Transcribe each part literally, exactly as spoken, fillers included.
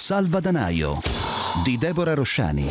Salvadanaio di Deborah Rosciani.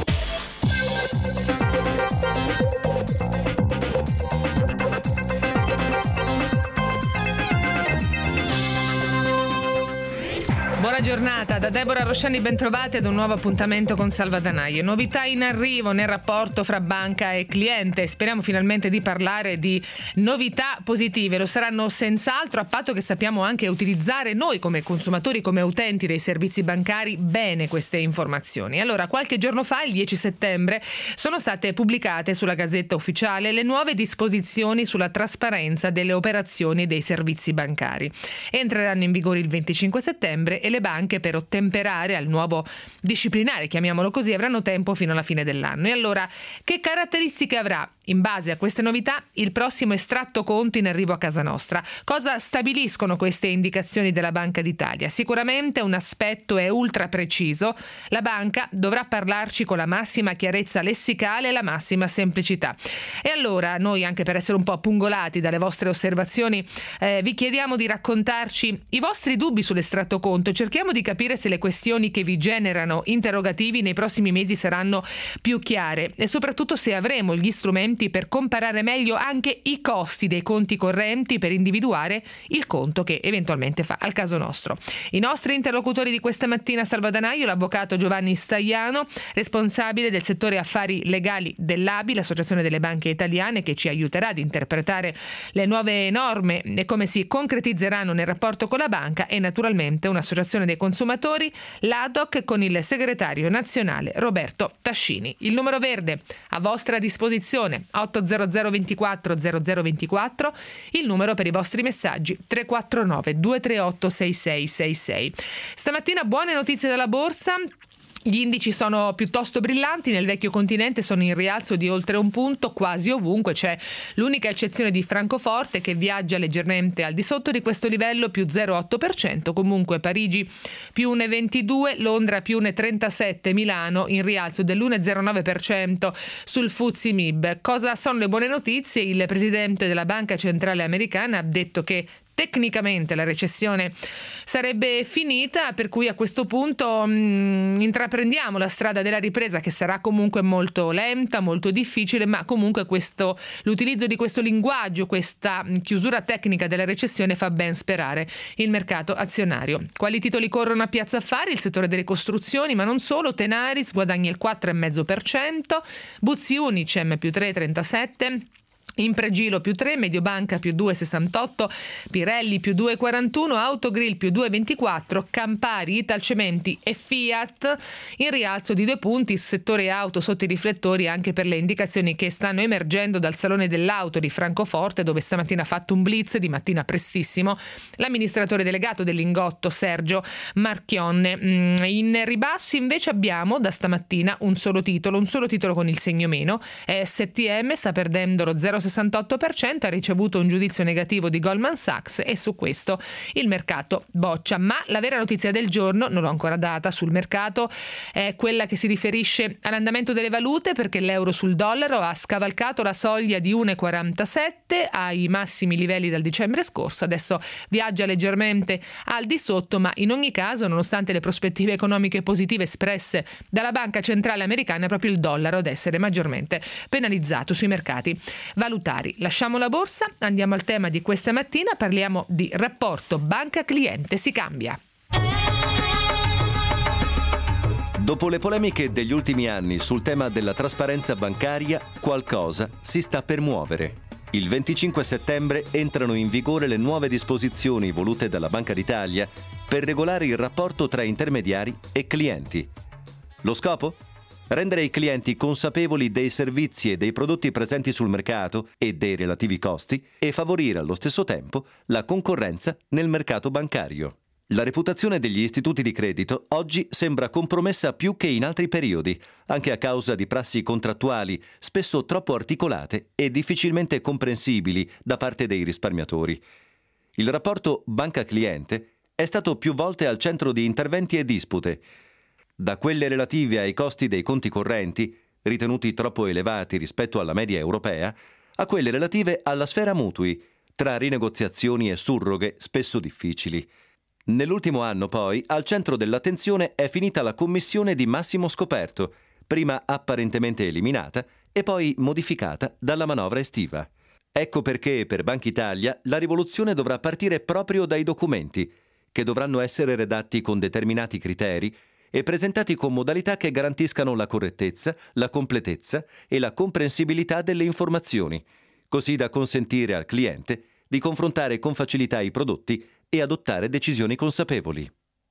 Buona giornata da Deborah Rosciani, bentrovati ad un nuovo appuntamento con Salvadanaio. Novità in arrivo nel rapporto fra banca e cliente. Speriamo finalmente di parlare di novità positive. Lo saranno senz'altro, a patto che sappiamo anche utilizzare noi come consumatori, come utenti dei servizi bancari, bene queste informazioni. Allora, qualche giorno fa, il dieci settembre, sono state pubblicate sulla Gazzetta Ufficiale le nuove disposizioni sulla trasparenza delle operazioni dei servizi bancari. Entreranno in vigore il venticinque settembre e le banche, per ottemperare al nuovo disciplinare, chiamiamolo così, avranno tempo fino alla fine dell'anno. E allora, che caratteristiche avrà, in base a queste novità, il prossimo estratto conto in arrivo a casa nostra? Cosa stabiliscono queste indicazioni della Banca d'Italia? Sicuramente un aspetto è ultra preciso: la banca dovrà parlarci con la massima chiarezza lessicale e la massima semplicità. E allora noi, anche per essere un po' pungolati dalle vostre osservazioni, eh, vi chiediamo di raccontarci i vostri dubbi sull'estratto conto. Cerchiamo di capire se le questioni che vi generano interrogativi nei prossimi mesi saranno più chiare e soprattutto se avremo gli strumenti per comparare meglio anche i costi dei conti correnti per individuare il conto che eventualmente fa al caso nostro. I nostri interlocutori di questa mattina a Salvadanaio: l'avvocato Giovanni Stagliano, responsabile del settore affari legali dell'A B I, l'Associazione delle Banche Italiane, che ci aiuterà ad interpretare le nuove norme e come si concretizzeranno nel rapporto con la banca, e naturalmente un'associazione dei consumatori, l'A D O C, con il segretario nazionale Roberto Tascini. Il numero verde a vostra disposizione, otto zero zero ventiquattro zero zero ventiquattro, il numero per i vostri messaggi tre quattro nove due tre otto sei sei sei sei. Stamattina buone notizie dalla borsa. Gli indici sono piuttosto brillanti, nel vecchio continente sono in rialzo di oltre un punto quasi ovunque. C'è l'unica eccezione di Francoforte, che viaggia leggermente al di sotto di questo livello, più zero virgola otto per cento. Comunque Parigi più uno virgola ventidue, Londra più uno virgola trentasette, Milano in rialzo dell'uno virgola zero nove per cento sul F T S E M I B. Cosa sono le buone notizie? Il presidente della Banca Centrale Americana ha detto che tecnicamente la recessione sarebbe finita, per cui a questo punto mh, intraprendiamo la strada della ripresa, che sarà comunque molto lenta, molto difficile, ma comunque questo, l'utilizzo di questo linguaggio, questa chiusura tecnica della recessione fa ben sperare il mercato azionario. Quali titoli corrono a Piazza Affari? Il settore delle costruzioni, ma non solo. Tenaris guadagna il quattro virgola cinque per cento, Buzzi Unicem più tre virgola trentasette, Impregilo più tre, Mediobanca più due virgola sessantotto, Pirelli più due virgola quarantuno, Autogrill più due virgola ventiquattro, Campari, Italcementi e Fiat in rialzo di due punti. Il settore auto sotto i riflettori anche per le indicazioni che stanno emergendo dal Salone dell'Auto di Francoforte, dove stamattina ha fatto un blitz di mattina prestissimo l'amministratore delegato del Lingotto Sergio Marchionne. In ribasso invece abbiamo da stamattina un solo titolo, un solo titolo con il segno meno. S T M sta perdendo lo zero virgola sessantotto per cento, ha ricevuto un giudizio negativo di Goldman Sachs e su questo il mercato boccia. Ma la vera notizia del giorno, non l'ho ancora data sul mercato, è quella che si riferisce all'andamento delle valute, perché l'euro sul dollaro ha scavalcato la soglia di uno virgola quarantasette ai massimi livelli dal dicembre scorso. Adesso viaggia leggermente al di sotto, ma in ogni caso, nonostante le prospettive economiche positive espresse dalla Banca Centrale Americana, è proprio il dollaro ad essere maggiormente penalizzato sui mercati valutari. Lasciamo la borsa, andiamo al tema di questa mattina, parliamo di rapporto banca-cliente si cambia. Dopo le polemiche degli ultimi anni sul tema della trasparenza bancaria, qualcosa si sta per muovere. Il venticinque settembre entrano in vigore le nuove disposizioni volute dalla Banca d'Italia per regolare il rapporto tra intermediari e clienti. Lo scopo? Rendere i clienti consapevoli dei servizi e dei prodotti presenti sul mercato e dei relativi costi, e favorire allo stesso tempo la concorrenza nel mercato bancario. La reputazione degli istituti di credito oggi sembra compromessa più che in altri periodi, anche a causa di prassi contrattuali spesso troppo articolate e difficilmente comprensibili da parte dei risparmiatori. Il rapporto banca-cliente è stato più volte al centro di interventi e dispute, da quelle relative ai costi dei conti correnti, ritenuti troppo elevati rispetto alla media europea, a quelle relative alla sfera mutui, tra rinegoziazioni e surroghe spesso difficili. Nell'ultimo anno, poi, al centro dell'attenzione è finita la commissione di massimo scoperto, prima apparentemente eliminata e poi modificata dalla manovra estiva. Ecco perché per Banca Italia la rivoluzione dovrà partire proprio dai documenti, che dovranno essere redatti con determinati criteri e presentati con modalità che garantiscano la correttezza, la completezza e la comprensibilità delle informazioni, così da consentire al cliente di confrontare con facilità i prodotti e adottare decisioni consapevoli.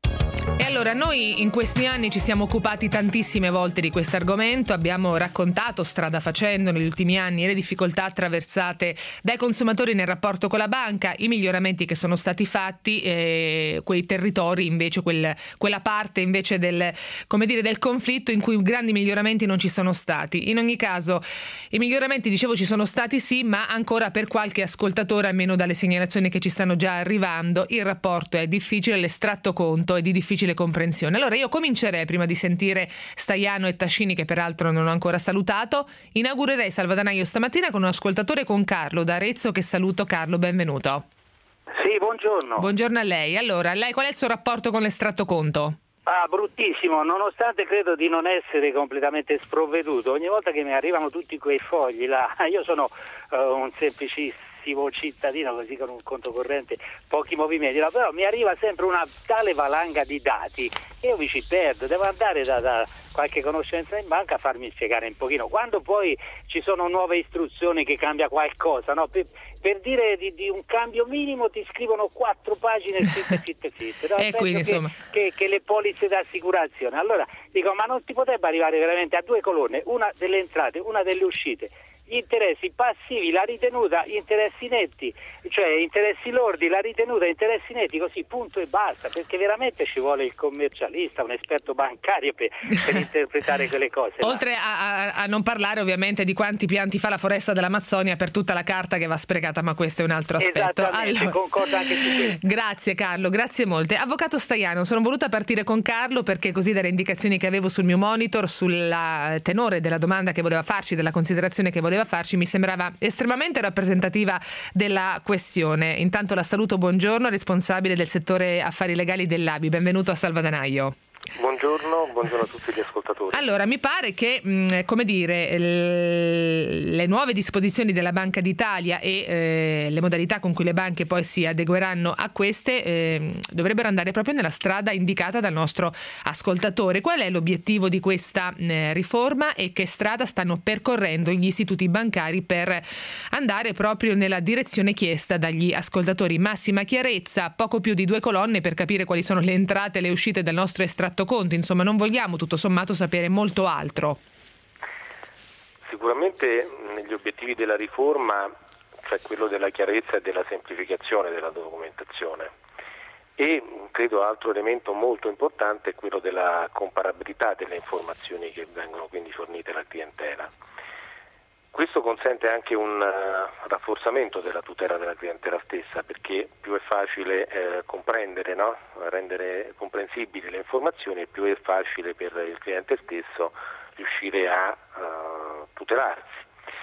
E allora noi in questi anni ci siamo occupati tantissime volte di questo argomento, abbiamo raccontato strada facendo negli ultimi anni le difficoltà attraversate dai consumatori nel rapporto con la banca, i miglioramenti che sono stati fatti, e quei territori invece, quel, quella parte invece del, come dire, del conflitto in cui grandi miglioramenti non ci sono stati. In ogni caso i miglioramenti, dicevo, ci sono stati sì, ma ancora per qualche ascoltatore, almeno dalle segnalazioni che ci stanno già arrivando, il rapporto è difficile, l'estratto conto è di difficile comprensione. Allora io comincerei, prima di sentire Staiano e Tascini, che peraltro non ho ancora salutato, inaugurerei Salvadanaio stamattina con un ascoltatore, con Carlo da Arezzo, che saluto. Carlo, benvenuto. Sì, buongiorno. Buongiorno a lei. Allora, lei qual è il suo rapporto con l'estratto conto? Ah, bruttissimo, nonostante credo di non essere completamente sprovveduto. Ogni volta che mi arrivano tutti quei fogli là, io sono uh, un semplicissimo cittadino, così con un conto corrente, pochi movimenti, no, però mi arriva sempre una tale valanga di dati che io mi ci perdo, devo andare da, da qualche conoscenza in banca a farmi spiegare un pochino. Quando poi ci sono nuove istruzioni che cambia qualcosa, no? per, per dire di, di un cambio minimo ti scrivono quattro pagine zitte zitte zitte, no? E quindi, che, insomma... che, che le polizze d'assicurazione. Allora dico, ma non ti potrebbe arrivare veramente a due colonne, una delle entrate, una delle uscite, gli interessi passivi, la ritenuta, gli interessi netti, cioè interessi lordi, la ritenuta, interessi netti, così punto e basta, perché veramente ci vuole il commercialista, un esperto bancario per, per interpretare quelle cose. Oltre a, a, a non parlare ovviamente di quanti pianti fa la foresta dell'Amazzonia per tutta la carta che va sprecata, ma questo è un altro aspetto. Esattamente, allora, concordo anche su questo. Grazie Carlo, grazie molte. Avvocato Staiano, sono voluta partire con Carlo perché così dalle indicazioni che avevo sul mio monitor, sul tenore della domanda che voleva farci, della considerazione che voleva farci, mi sembrava estremamente rappresentativa della questione. Intanto la saluto, buongiorno, responsabile del settore affari legali dell'A B I. Benvenuto a Salvadanaio. Buongiorno, buongiorno a tutti gli ascoltatori. Allora, mi pare che, mh, come dire, l- le nuove disposizioni della Banca d'Italia e eh, le modalità con cui le banche poi si adegueranno a queste eh, dovrebbero andare proprio nella strada indicata dal nostro ascoltatore. Qual è l'obiettivo di questa eh, riforma e che strada stanno percorrendo gli istituti bancari per andare proprio nella direzione chiesta dagli ascoltatori? Massima chiarezza, poco più di due colonne per capire quali sono le entrate e le uscite del nostro estratto conto, insomma non vogliamo tutto sommato sapere molto altro. Sicuramente negli obiettivi della riforma c'è quello della chiarezza e della semplificazione della documentazione e credo altro elemento molto importante è quello della comparabilità delle informazioni che vengono quindi fornite alla clientela. Questo consente anche un uh, rafforzamento della tutela della clientela stessa, perché più è facile eh, comprendere, no? rendere comprensibili le informazioni e più è facile per il cliente stesso riuscire a uh, tutelarsi.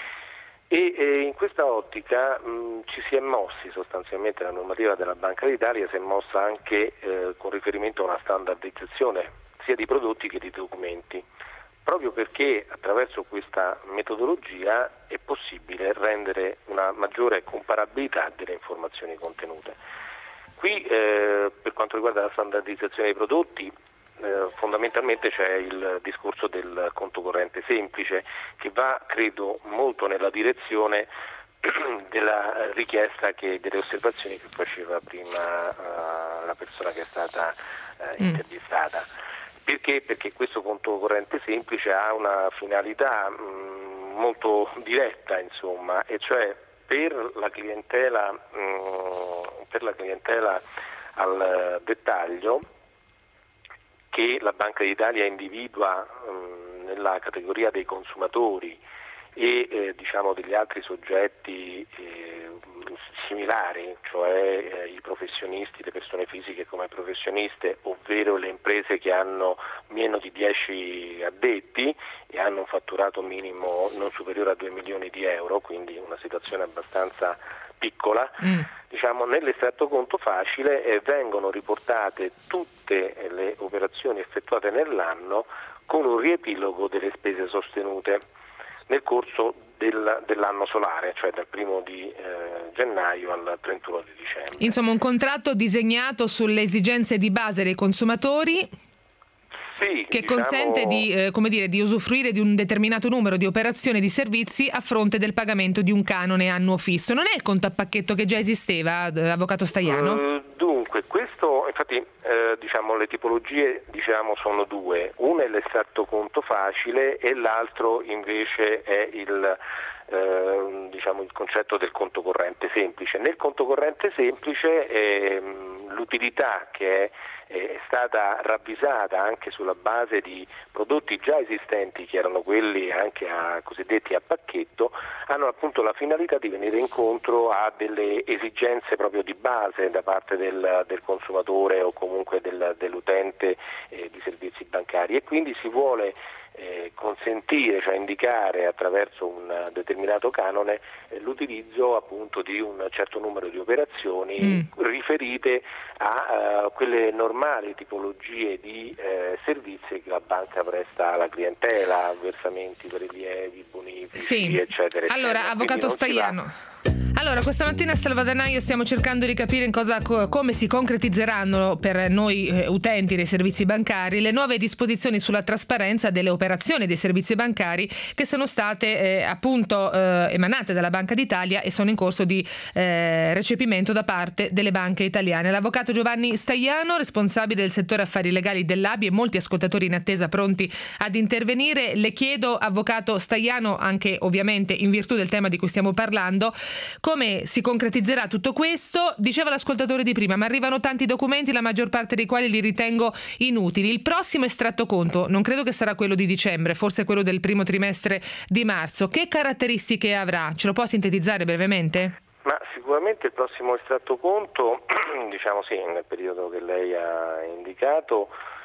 E eh, in questa ottica mh, ci si è mossi sostanzialmente, la normativa della Banca d'Italia si è mossa anche eh, con riferimento a una standardizzazione sia di prodotti che di documenti, proprio perché attraverso questa metodologia è possibile rendere una maggiore comparabilità delle informazioni contenute. Qui eh, per quanto riguarda la standardizzazione dei prodotti eh, fondamentalmente c'è il discorso del conto corrente semplice che va, credo, molto nella direzione della richiesta che delle osservazioni che faceva prima uh, la persona che è stata uh, intervistata. Perché? Perché questo conto corrente semplice ha una finalità mh, molto diretta, insomma, e cioè per la clientela, mh, per la clientela al dettaglio che la Banca d'Italia individua mh, nella categoria dei consumatori e eh, diciamo degli altri soggetti eh, similari, cioè eh, i professionisti, le persone fisiche come professioniste, ovvero le imprese che hanno meno di dieci addetti e hanno un fatturato minimo non superiore a due milioni di euro, quindi una situazione abbastanza piccola. Mm. diciamo, nell'estratto conto facile eh, vengono riportate tutte le operazioni effettuate nell'anno con un riepilogo delle spese sostenute nel corso del, dell'anno solare, cioè dal primo di eh, gennaio al trentuno di dicembre. Insomma, un contratto disegnato sulle esigenze di base dei consumatori. Sì, che diciamo, consente di, eh, come dire, di usufruire di un determinato numero di operazioni e di servizi a fronte del pagamento di un canone annuo fisso. Non è il conto a pacchetto che già esisteva, avvocato Staiano? Uh, dunque, questo, infatti, eh, diciamo, le tipologie diciamo sono due. Una è l'estratto conto facile e l'altro invece è il eh, diciamo il concetto del conto corrente semplice. Nel conto corrente semplice eh, l'utilità che è è stata ravvisata anche sulla base di prodotti già esistenti, che erano quelli anche a, cosiddetti a pacchetto, hanno appunto la finalità di venire incontro a delle esigenze proprio di base da parte del, del consumatore o comunque del, dell'utente eh, di servizi bancari, e quindi si vuole Eh, consentire, cioè indicare attraverso un determinato canone eh, l'utilizzo appunto di un certo numero di operazioni mm. riferite a uh, quelle normali tipologie di eh, servizi che la banca presta alla clientela, versamenti, prelievi, bonifici, sì. eccetera. Allora, eccetera. avvocato Staiano. Allora, questa mattina a Salvadanaio stiamo cercando di capire in cosa, come si concretizzeranno per noi eh, utenti dei servizi bancari le nuove disposizioni sulla trasparenza delle operazioni dei servizi bancari che sono state eh, appunto eh, emanate dalla Banca d'Italia e sono in corso di eh, recepimento da parte delle banche italiane. L'avvocato Giovanni Staiano, responsabile del settore affari legali dell'A B I, e molti ascoltatori in attesa pronti ad intervenire. Le chiedo, avvocato Staiano, anche ovviamente in virtù del tema di cui stiamo parlando, come si concretizzerà tutto questo? Diceva l'ascoltatore di prima, ma arrivano tanti documenti, la maggior parte dei quali li ritengo inutili. Il prossimo estratto conto, non credo che sarà quello di dicembre, forse quello del primo trimestre di marzo. Che caratteristiche avrà? Ce lo può sintetizzare brevemente? Ma sicuramente il prossimo estratto conto, diciamo sì, nel periodo che lei ha indicato,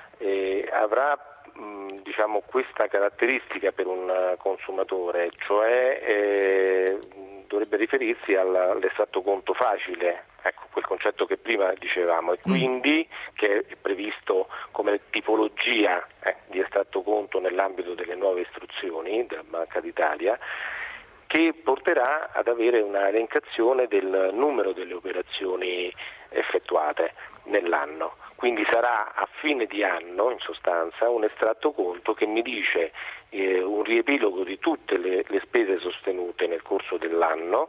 eh, avrà mh, diciamo questa caratteristica per un consumatore, cioè eh, dovrebbe riferirsi all'estratto conto facile, ecco quel concetto che prima dicevamo, e quindi che è previsto come tipologia eh, di estratto conto nell'ambito delle nuove istruzioni della Banca d'Italia, che porterà ad avere una elencazione del numero delle operazioni effettuate nell'anno. Quindi sarà a fine di anno, in sostanza, un estratto conto che mi dice eh, un riepilogo di tutte le, le spese sostenute nel corso dell'anno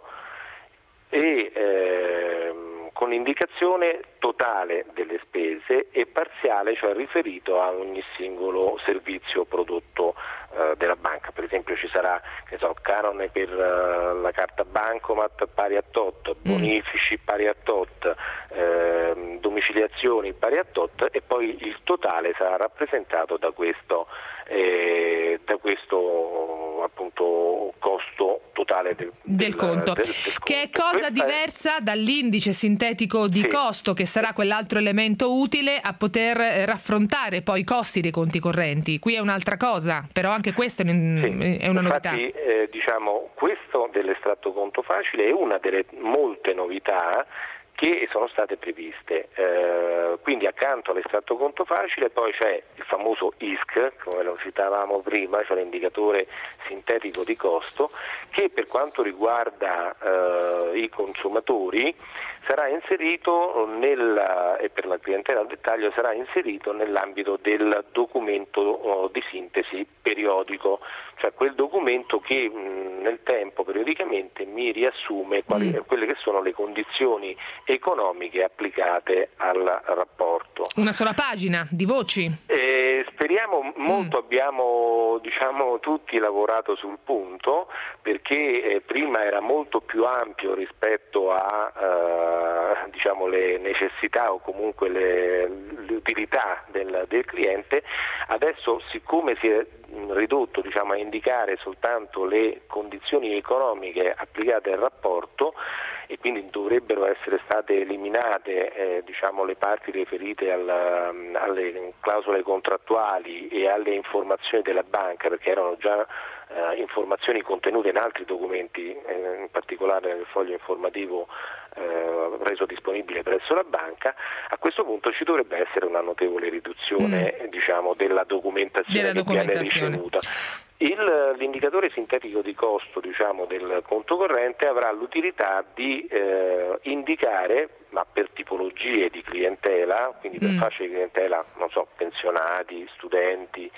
e eh, con indicazione totale delle spese e parziale, cioè riferito a ogni singolo servizio prodotto eh, della banca. Per esempio ci sarà, che so, canone per uh, la carta bancomat pari a tot, bonifici pari a tot, eh, domiciliazioni pari a tot, e poi il totale sarà rappresentato da questo eh, da questo appunto costo totale del, del, del, conto, del, del conto, che è cosa Questa diversa è... dall'indice sintetico di sì. costo, che sarà quell'altro elemento utile a poter raffrontare poi i costi dei conti correnti. Qui è un'altra cosa, però anche questa è, un, sì. è una Infatti, novità. Eh, diciamo, questo dell'estratto conto facile è una delle molte novità che sono state previste. Eh, quindi accanto all'estratto conto facile poi c'è il famoso I S C, come lo citavamo prima, cioè l'indicatore sintetico di costo, che per quanto riguarda eh, i consumatori sarà inserito nel, e per la clientela al dettaglio sarà inserito nell'ambito del documento oh, di sintesi periodico, cioè quel documento che mh, nel tempo periodicamente mi riassume quali, mm. quelle che sono le condizioni economiche applicate al rapporto. Una sola pagina di voci? Eh, speriamo molto, mm. abbiamo diciamo tutti lavorato sul punto, perché eh, prima era molto più ampio rispetto a eh, diciamo le necessità o comunque le, l'utilità del, del cliente. Adesso, siccome si è ridotto, diciamo, a indicare soltanto le condizioni economiche applicate al rapporto, e quindi dovrebbero essere state eliminate eh, diciamo, le parti riferite alla, alle clausole contrattuali e alle informazioni della banca, perché erano già eh, informazioni contenute in altri documenti, eh, in particolare nel foglio informativo eh, reso disponibile presso la banca. A questo punto ci dovrebbe essere una notevole riduzione mm. diciamo, della documentazione della che documentazione. viene ricevuta. Il, l'indicatore sintetico di costo, diciamo, del conto corrente avrà l'utilità di eh, indicare, ma per tipologie di clientela, quindi per mm. fasce di clientela, non so, pensionati, studenti,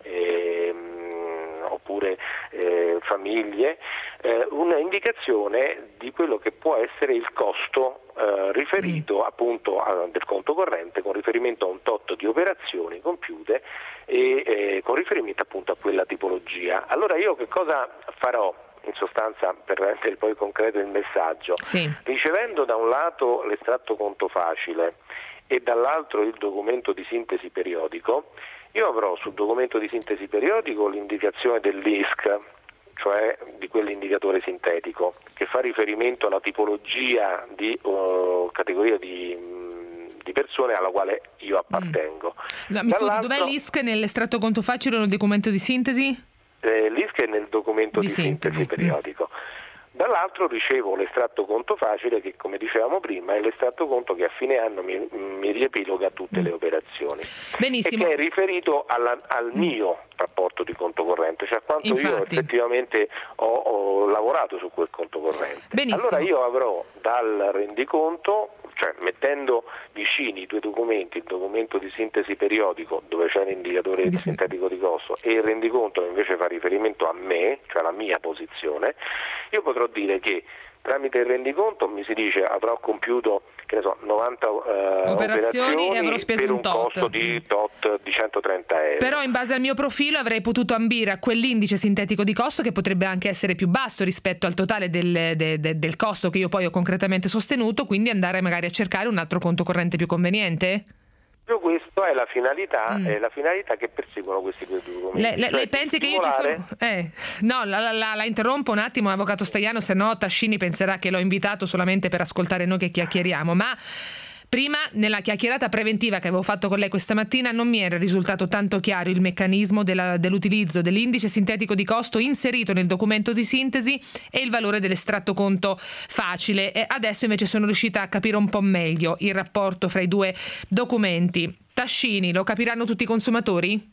ehm, oppure eh, famiglie, eh, una indicazione di quello che può essere il costo eh, riferito mm. appunto a, del conto corrente, con riferimento a un tot di operazioni compiute e eh, con riferimento appunto a quella tipologia. Allora io che cosa farò? In sostanza, per rendere poi concreto il messaggio, sì. ricevendo da un lato l'estratto conto facile e dall'altro il documento di sintesi periodico, io avrò sul documento di sintesi periodico l'indicazione dell'I S C, cioè di quell'indicatore sintetico, che fa riferimento alla tipologia di uh, categoria di di persone alla quale io appartengo. Mm. No, mi scusi, dov'è l'I S C nell'estratto conto facile o nel documento di sintesi? Eh, L'I S C è nel documento di, di sintesi, sintesi periodico. Dall'altro ricevo l'estratto conto facile che, come dicevamo prima, è l'estratto conto che a fine anno mi, mi riepiloga tutte mm. le operazioni. Benissimo. E che è riferito alla, al mm. mio rapporto di conto corrente, cioè quanto Infatti. io effettivamente ho, ho lavorato su quel conto corrente. Benissimo. Allora io avrò dal rendiconto, cioè mettendo vicini i due documenti, il documento di sintesi periodico dove c'è l'indicatore di sintetico di costo e il rendiconto che invece fa riferimento a me, cioè alla mia posizione, io potrò dire che tramite il rendiconto mi si dice avrò compiuto che ne so, novanta uh, operazioni, operazioni e avrò speso per un, un tot. costo di tot di centotrenta euro. Però in base al mio profilo avrei potuto ambire a quell'indice sintetico di costo, che potrebbe anche essere più basso rispetto al totale del, de, de, del costo che io poi ho concretamente sostenuto, quindi andare magari a cercare un altro conto corrente più conveniente? Questa è la finalità, mm. è la finalità che perseguono questi due documenti. Lei, lei, cioè, lei pensi che io ci sono? Eh, no, la, la, la, la interrompo un attimo, avvocato Stagliano, se no Tascini penserà che l'ho invitato solamente per ascoltare noi che chiacchieriamo, ma prima, nella chiacchierata preventiva che avevo fatto con lei questa mattina, non mi era risultato tanto chiaro il meccanismo della, dell'utilizzo dell'indice sintetico di costo inserito nel documento di sintesi e il valore dell'estratto conto facile. E adesso invece sono riuscita a capire un po' meglio il rapporto fra i due documenti. Tascini, lo capiranno tutti i consumatori?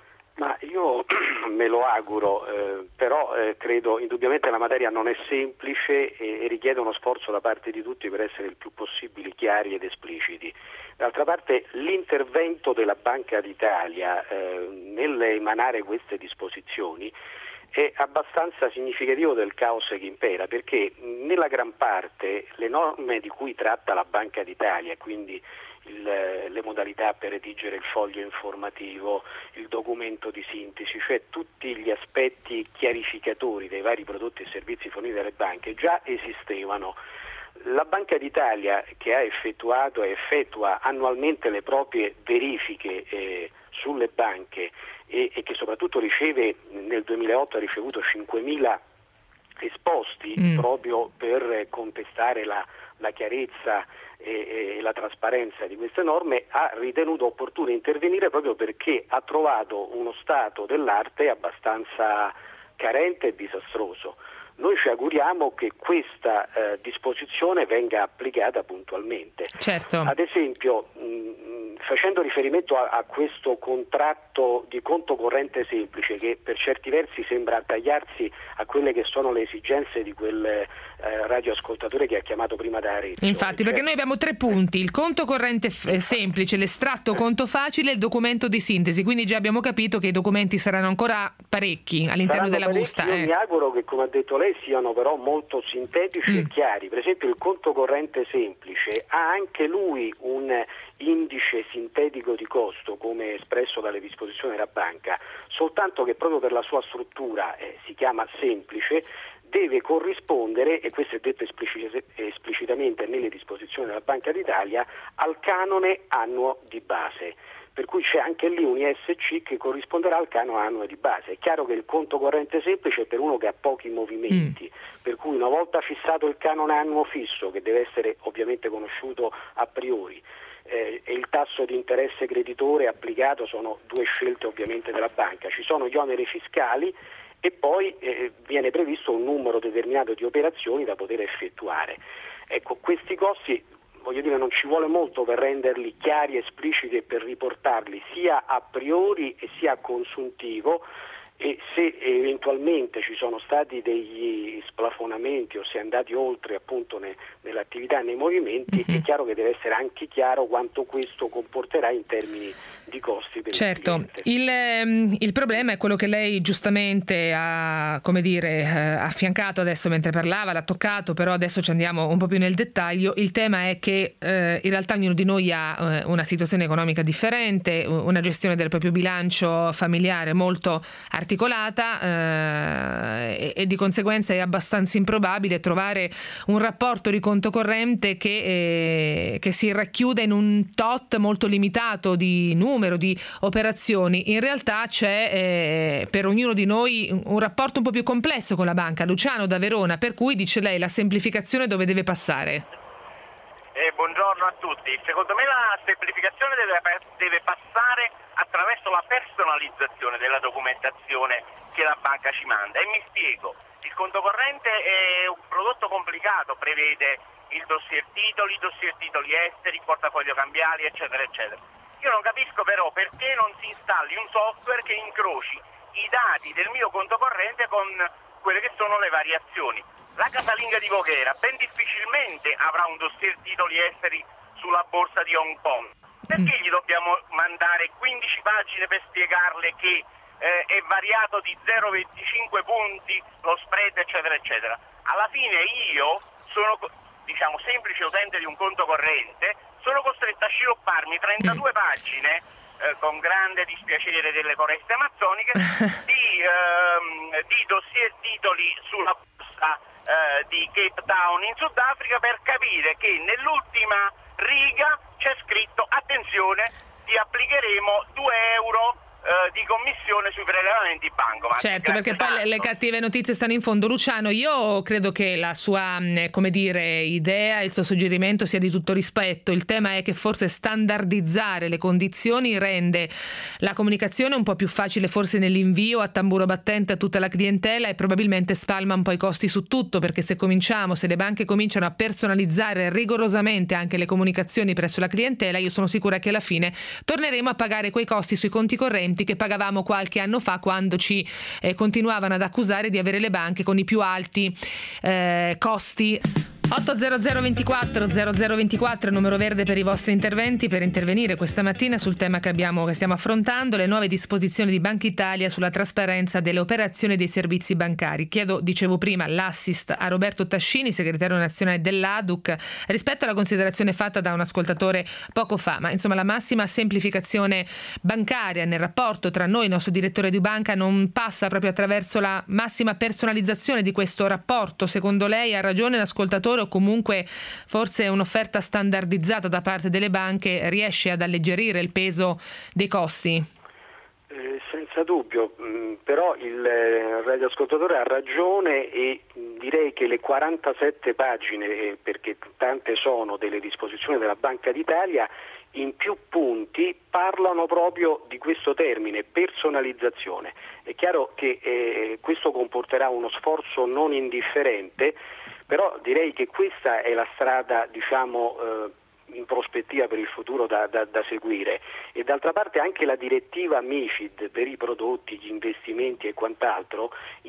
Ma io me lo auguro, eh, però eh, credo indubbiamente la materia non è semplice e, e richiede uno sforzo da parte di tutti per essere il più possibile chiari ed espliciti. D'altra parte l'intervento della Banca d'Italia eh, nell'emanare queste disposizioni è abbastanza significativo del caos che impera, perché nella gran parte le norme di cui tratta la Banca d'Italia, quindi Il, le modalità per redigere il foglio informativo, il documento di sintesi, cioè tutti gli aspetti chiarificatori dei vari prodotti e servizi forniti dalle banche già esistevano. La Banca d'Italia, che ha effettuato e effettua annualmente le proprie verifiche eh, sulle banche e, e che soprattutto riceve, nel duemilaotto ha ricevuto cinquemila esposti mm. proprio per contestare la, la chiarezza e la trasparenza di queste norme, ha ritenuto opportuno intervenire proprio perché ha trovato uno stato dell'arte abbastanza carente e disastroso. Noi ci auguriamo che questa eh, disposizione venga applicata puntualmente. Certo. Ad esempio, mh, facendo riferimento a, a questo contratto di conto corrente semplice, che per certi versi sembra tagliarsi a quelle che sono le esigenze di quel eh, radioascoltatore che ha chiamato prima da Arezzo. Infatti, cioè, perché noi abbiamo tre punti: il conto corrente f- semplice, l'estratto conto facile e il documento di sintesi, quindi già abbiamo capito che i documenti saranno ancora parecchi all'interno saranno della parecchi, busta. Io eh. mi auguro che, come ha detto lei, siano però molto sintetici mm. e chiari. Per esempio il conto corrente semplice ha anche lui un indice sintetico di costo come espresso dalle disposizioni della banca, soltanto che proprio per la sua struttura eh, si chiama semplice, deve corrispondere, e questo è detto esplicit- esplicitamente nelle disposizioni della Banca d'Italia, al canone annuo di base. per cui c'è anche lì un I S C che corrisponderà al canone annuo di base. È chiaro che il conto corrente semplice è per uno che ha pochi movimenti, mm. per cui una volta fissato il canone annuo fisso, che deve essere ovviamente conosciuto a priori, eh, e il tasso di interesse creditore applicato, sono due scelte ovviamente della banca, ci sono gli oneri fiscali e poi eh, viene previsto un numero determinato di operazioni da poter effettuare. Ecco, questi costi, voglio dire, non ci vuole molto per renderli chiari, espliciti e per riportarli sia a priori e sia a consuntivo, e se eventualmente ci sono stati degli splafonamenti o si è andati oltre appunto ne, nell'attività e nei movimenti, mm-hmm. è chiaro che deve essere anche chiaro quanto questo comporterà in termini di costi per certo. il Il, il problema è quello che lei giustamente ha, come dire, eh, affiancato adesso mentre parlava, l'ha toccato, però adesso ci andiamo un po' più nel dettaglio. Il tema è che eh, in realtà ognuno di noi ha eh, una situazione economica differente, una gestione del proprio bilancio familiare molto articolata eh, e, e di conseguenza è abbastanza improbabile trovare un rapporto di conto corrente che, eh, che si racchiuda in un tot molto limitato di numero di operazioni. In realtà c'è eh, per ognuno di noi un rapporto un po' più complesso con la banca. Luciano da Verona, per cui dice lei la semplificazione dove deve passare? Eh, buongiorno a tutti. Secondo me la semplificazione deve, deve passare attraverso la personalizzazione della documentazione che la banca ci manda, e mi spiego. Il conto corrente è un prodotto complicato, prevede il dossier titoli, dossier titoli esteri, portafoglio cambiali, eccetera eccetera. Io non capisco però perché non si installi un software che incroci i dati del mio conto corrente con quelle che sono le variazioni. La casalinga di Voghera ben difficilmente avrà un dossier titoli esteri sulla borsa di Hong Kong. Perché gli dobbiamo mandare quindici pagine per spiegarle che eh, è variato di zero virgola venticinque punti lo spread, eccetera eccetera? Alla fine io sono, diciamo, semplice utente di un conto corrente, sono costretto a svilupparmi trentadue pagine eh, con grande dispiacere delle foreste amazzoniche di, ehm, di dossier titoli sulla borsa eh, di Cape Town in Sudafrica per capire che nell'ultima riga c'è scritto: attenzione, ti applicheremo due euro eh, di commissione sui prelevamenti bancomat. Certo, perché poi le, le cattive notizie stanno in fondo. Luciano, io credo che la sua, come dire, idea, il suo suggerimento sia di tutto rispetto. Il tema è che forse standardizzare le condizioni rende la comunicazione un po' più facile, forse nell'invio a tamburo battente a tutta la clientela, e probabilmente spalma un po' i costi su tutto, perché se cominciamo, se le banche cominciano a personalizzare rigorosamente anche le comunicazioni presso la clientela, io sono sicura che alla fine torneremo a pagare quei costi sui conti correnti che pagavamo qualche anno fa, quando ci eh, continuavano ad accusare di avere le banche con i più alti eh, costi. otto zero zero ventiquattro zero zero ventiquattro, il numero verde per i vostri interventi, per intervenire questa mattina sul tema che abbiamo che stiamo affrontando, le nuove disposizioni di Banca Italia sulla trasparenza delle operazioni dei servizi bancari. Chiedo, dicevo prima, l'assist a Roberto Tascini, segretario nazionale dell'A D U C, rispetto alla considerazione fatta da un ascoltatore poco fa, ma insomma la massima semplificazione bancaria nel rapporto tra noi e il nostro direttore di banca non passa proprio attraverso la massima personalizzazione di questo rapporto? Secondo lei ha ragione l'ascoltatore, o comunque forse un'offerta standardizzata da parte delle banche riesce ad alleggerire il peso dei costi? Eh, senza dubbio, mh, però il eh, radioascoltatore ha ragione, e mh, direi che le quarantasette pagine, eh, perché tante sono, delle disposizioni della Banca d'Italia, in più punti parlano proprio di questo termine, personalizzazione. È chiaro che eh, questo comporterà uno sforzo non indifferente, però direi che questa è la strada, diciamo, eh, in prospettiva per il futuro da, da, da seguire. E d'altra parte anche la direttiva MiFID per i prodotti, gli investimenti e quant'altro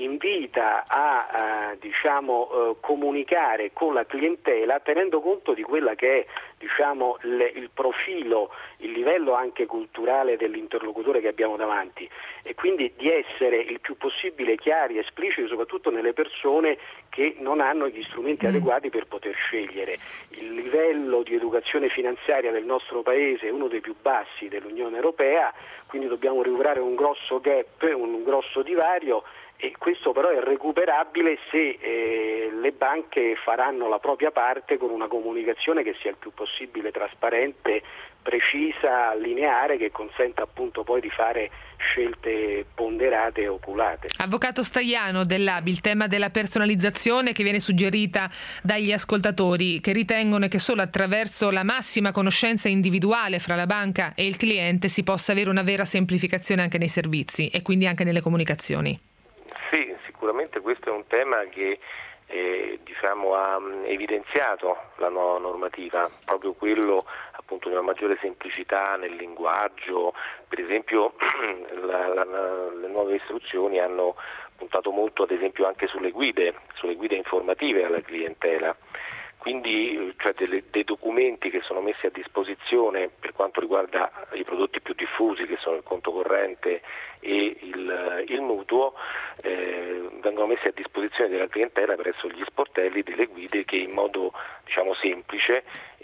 invita a, a diciamo, eh, comunicare con la clientela tenendo conto di quella che è, diciamo, le, il profilo, il livello anche culturale dell'interlocutore che abbiamo davanti, e quindi di essere il più possibile chiari, espliciti, soprattutto nelle persone che non hanno gli strumenti mm. adeguati per poter scegliere. Il livello di educazione finanziaria del nostro paese è uno dei più bassi dell'Unione Europea, quindi dobbiamo recuperare un grosso gap, un grosso divario, E questo però è recuperabile se eh, le banche faranno la propria parte con una comunicazione che sia il più possibile trasparente, precisa, lineare, che consenta appunto poi di fare scelte ponderate e oculate. Avvocato Staiano dell'A B I, il tema della personalizzazione che viene suggerita dagli ascoltatori, che ritengono che solo attraverso la massima conoscenza individuale fra la banca e il cliente si possa avere una vera semplificazione anche nei servizi e quindi anche nelle comunicazioni. Sì, sicuramente questo è un tema che eh, diciamo, ha evidenziato la nuova normativa, proprio quello appunto di una maggiore semplicità nel linguaggio. Per esempio la, la, le nuove istruzioni hanno puntato molto ad esempio anche sulle guide, sulle guide informative alla clientela. Quindi cioè delle, dei documenti che sono messi a disposizione per quanto riguarda i prodotti più diffusi, che sono il conto corrente e il, il mutuo, eh, vengono messi a disposizione della clientela presso gli sportelli delle guide che in modo diciamo semplice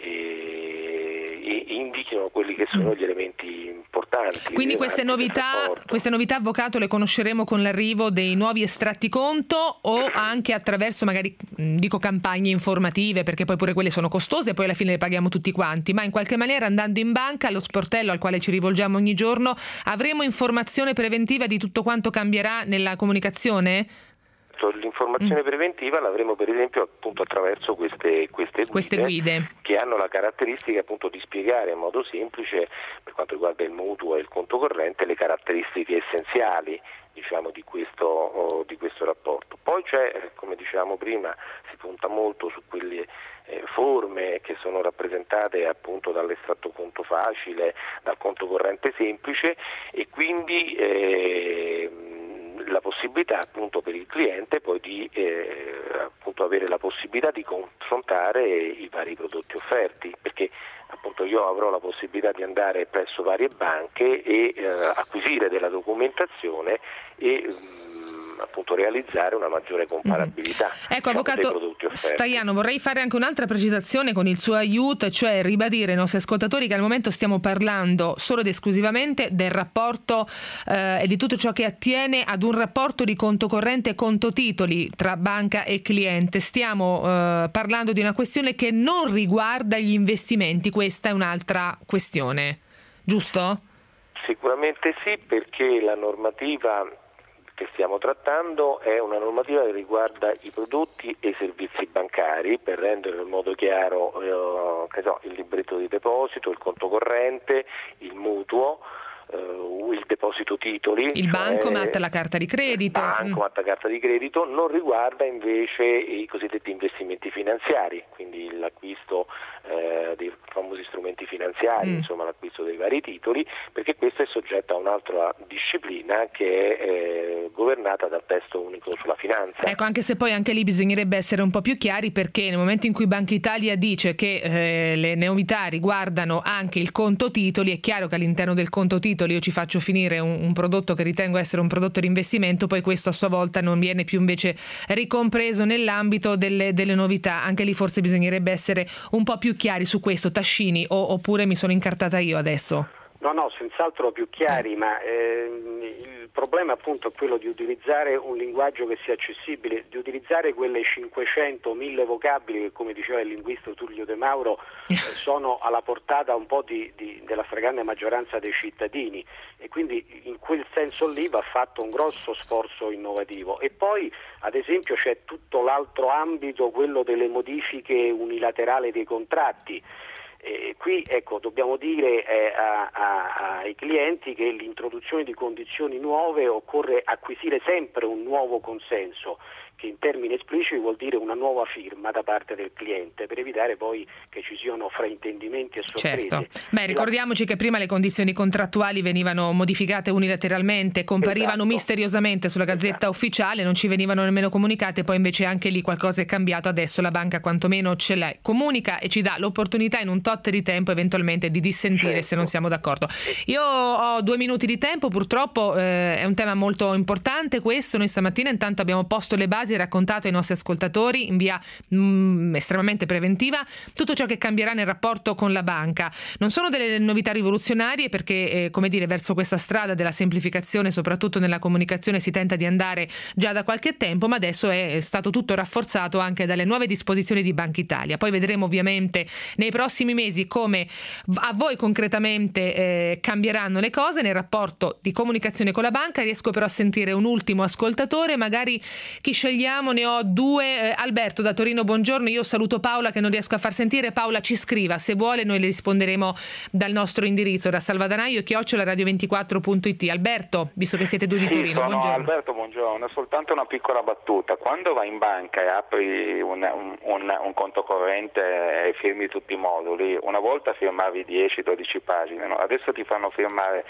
eh, indichino quelli che sono gli elementi importanti. Quindi queste novità, queste novità, avvocato, le conosceremo con l'arrivo dei nuovi estratti conto o anche attraverso magari dico campagne informative, perché poi pure quelle sono costose e poi alla fine le paghiamo tutti quanti, ma in qualche maniera andando in banca, allo sportello al quale ci rivolgiamo ogni giorno, avremo informazione preventiva di tutto quanto cambierà nella comunicazione? L'informazione mm. preventiva l'avremo per esempio appunto attraverso queste, queste, guide, queste guide che hanno la caratteristica appunto di spiegare in modo semplice, per quanto riguarda il mutuo e il conto corrente, le caratteristiche essenziali diciamo di questo, oh, di questo rapporto. Poi c'è, come dicevamo prima, si punta molto su quelle eh, forme che sono rappresentate appunto dall'estratto conto facile, dal conto corrente semplice e quindi eh, la possibilità appunto per il cliente poi di eh, appunto avere la possibilità di confrontare i vari prodotti offerti, perché appunto io avrò la possibilità di andare presso varie banche e eh, acquisire della documentazione e mh, appunto realizzare una maggiore comparabilità. Mm. Ecco, avvocato Staiano, vorrei fare anche un'altra precisazione con il suo aiuto, cioè ribadire ai nostri ascoltatori che al momento stiamo parlando solo ed esclusivamente del rapporto eh, e di tutto ciò che attiene ad un rapporto di conto corrente e conto titoli tra banca e cliente. Stiamo eh, parlando di una questione che non riguarda gli investimenti, questa è un'altra questione, giusto? Sicuramente sì, perché la normativa che stiamo trattando è una normativa che riguarda i prodotti e i servizi bancari, per rendere in modo chiaro eh, che so, il libretto di deposito, il conto corrente, il mutuo, eh, il deposito titoli, il cioè bancomat, la carta di credito. Il bancomat, la carta di credito, non riguarda invece i cosiddetti investimenti finanziari, quindi l'acquisto eh, dei famosi strumenti finanziari, mm. insomma l'acquisto dei vari titoli, perché questo è soggetto a un'altra disciplina che è eh, governata dal testo unico sulla finanza. Ecco, anche se poi anche lì bisognerebbe essere un po' più chiari, perché nel momento in cui Banca Italia dice che eh, le novità riguardano anche il conto titoli, è chiaro che all'interno del conto titoli io ci faccio finire un, un prodotto che ritengo essere un prodotto di investimento, poi questo a sua volta non viene più invece ricompreso nell'ambito delle, delle novità. Anche lì forse bisognerebbe essere un po' più chiari su questo. Tascini, o, oppure mi sono incartata io adesso? No, no, senz'altro più chiari, ma ehm, il problema appunto è quello di utilizzare un linguaggio che sia accessibile, di utilizzare quelle cinquecento mille vocabili che, come diceva il linguista Tullio De Mauro, eh, sono alla portata un po' di, di, della stragrande maggioranza dei cittadini, e quindi in quel senso lì va fatto un grosso sforzo innovativo. E poi ad esempio c'è tutto l'altro ambito, quello delle modifiche unilaterali dei contratti. Eh, qui ecco, dobbiamo dire eh, a, a, ai clienti che l'introduzione di condizioni nuove occorre acquisire sempre un nuovo consenso, che in termini espliciti vuol dire una nuova firma da parte del cliente, per evitare poi che ci siano fraintendimenti e sorprese. Certo. Beh, ricordiamoci che prima le condizioni contrattuali venivano modificate unilateralmente, comparivano esatto. misteriosamente sulla Gazzetta esatto. Ufficiale, non ci venivano nemmeno comunicate, poi invece anche lì qualcosa è cambiato, adesso la banca quantomeno ce l'è, comunica e ci dà l'opportunità in un tot di tempo eventualmente di dissentire certo. se non siamo d'accordo. Io ho due minuti di tempo, purtroppo eh, è un tema molto importante questo, noi stamattina intanto abbiamo posto le basi quasi raccontato ai nostri ascoltatori in via mh, estremamente preventiva tutto ciò che cambierà nel rapporto con la banca. Non sono delle novità rivoluzionarie perché, eh, come dire, verso questa strada della semplificazione, soprattutto nella comunicazione, si tenta di andare già da qualche tempo, ma adesso è stato tutto rafforzato anche dalle nuove disposizioni di Banca Italia. Poi vedremo ovviamente nei prossimi mesi come a voi concretamente eh, cambieranno le cose nel rapporto di comunicazione con la banca. Riesco però a sentire un ultimo ascoltatore, magari chi scegliamo? Ne ho due. eh, Alberto da Torino, buongiorno. Io saluto Paola che non riesco a far sentire. Paola ci scriva, se vuole noi le risponderemo dal nostro indirizzo, da salvadanaio chiocciola radio ventiquattro punto it. Alberto, visto che siete due di sì, Torino, sono buongiorno. Alberto, buongiorno. Soltanto una piccola battuta: quando vai in banca e apri un, un, un, un conto corrente e firmi tutti i moduli, una volta firmavi dieci dodici pagine, no? Adesso ti fanno firmare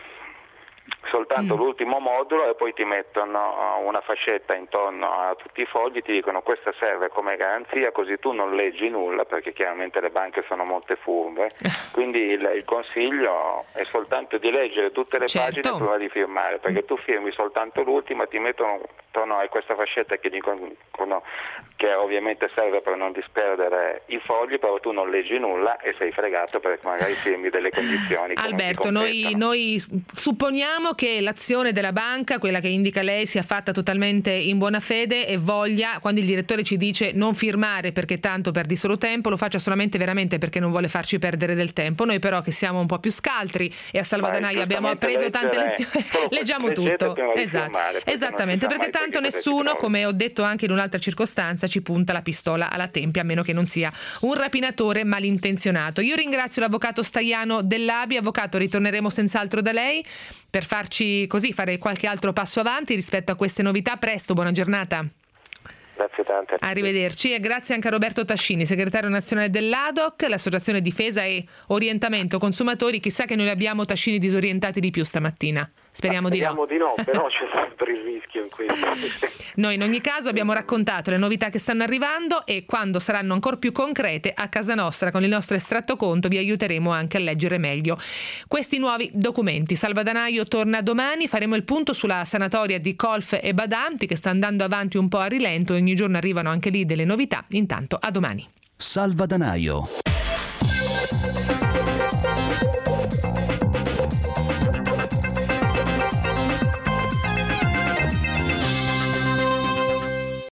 soltanto mm. l'ultimo modulo e poi ti mettono una fascetta intorno a tutti i fogli, ti dicono questa serve come garanzia, così tu non leggi nulla, perché chiaramente le banche sono molte furbe, quindi il, il consiglio è soltanto di leggere tutte le certo. pagine prima di firmare, perché tu firmi soltanto l'ultima, ti mettono intorno a questa fascetta che dicono che ovviamente serve per non disperdere i fogli, però tu non leggi nulla e sei fregato perché magari firmi delle condizioni che Alberto, non noi, noi supponiamo che l'azione della banca, quella che indica lei, sia fatta totalmente in buona fede e voglia, quando il direttore ci dice non firmare perché tanto perdi solo tempo, lo faccia solamente veramente perché non vuole farci perdere del tempo. Noi però che siamo un po' più scaltri e a Salvadanaio abbiamo appreso tante lezioni, leggiamo tutto. Esatto. Esattamente, perché tanto nessuno, come ho detto anche in un'altra circostanza, ci punta la pistola alla tempia, a meno che non sia un rapinatore malintenzionato. Io ringrazio l'avvocato Staiano Dell'A B I. Avvocato, ritorneremo senz'altro da lei per farci così fare qualche altro passo avanti rispetto a queste novità. Presto, buona giornata. Grazie tante. Arrivederci e grazie anche a Roberto Tascini, segretario nazionale dell'A D O C, l'Associazione Difesa e Orientamento Consumatori. Chissà che noi abbiamo Tascini disorientati di più stamattina. Speriamo, Speriamo di no. di no, però c'è sempre il rischio in questo. Noi in ogni caso abbiamo raccontato le novità che stanno arrivando e quando saranno ancora più concrete a casa nostra con il nostro estratto conto vi aiuteremo anche a leggere meglio questi nuovi documenti. Salvadanaio torna domani, faremo il punto sulla sanatoria di Colf e Badanti che sta andando avanti un po' a rilento e ogni giorno arrivano anche lì delle novità. Intanto a domani. Salvadanaio.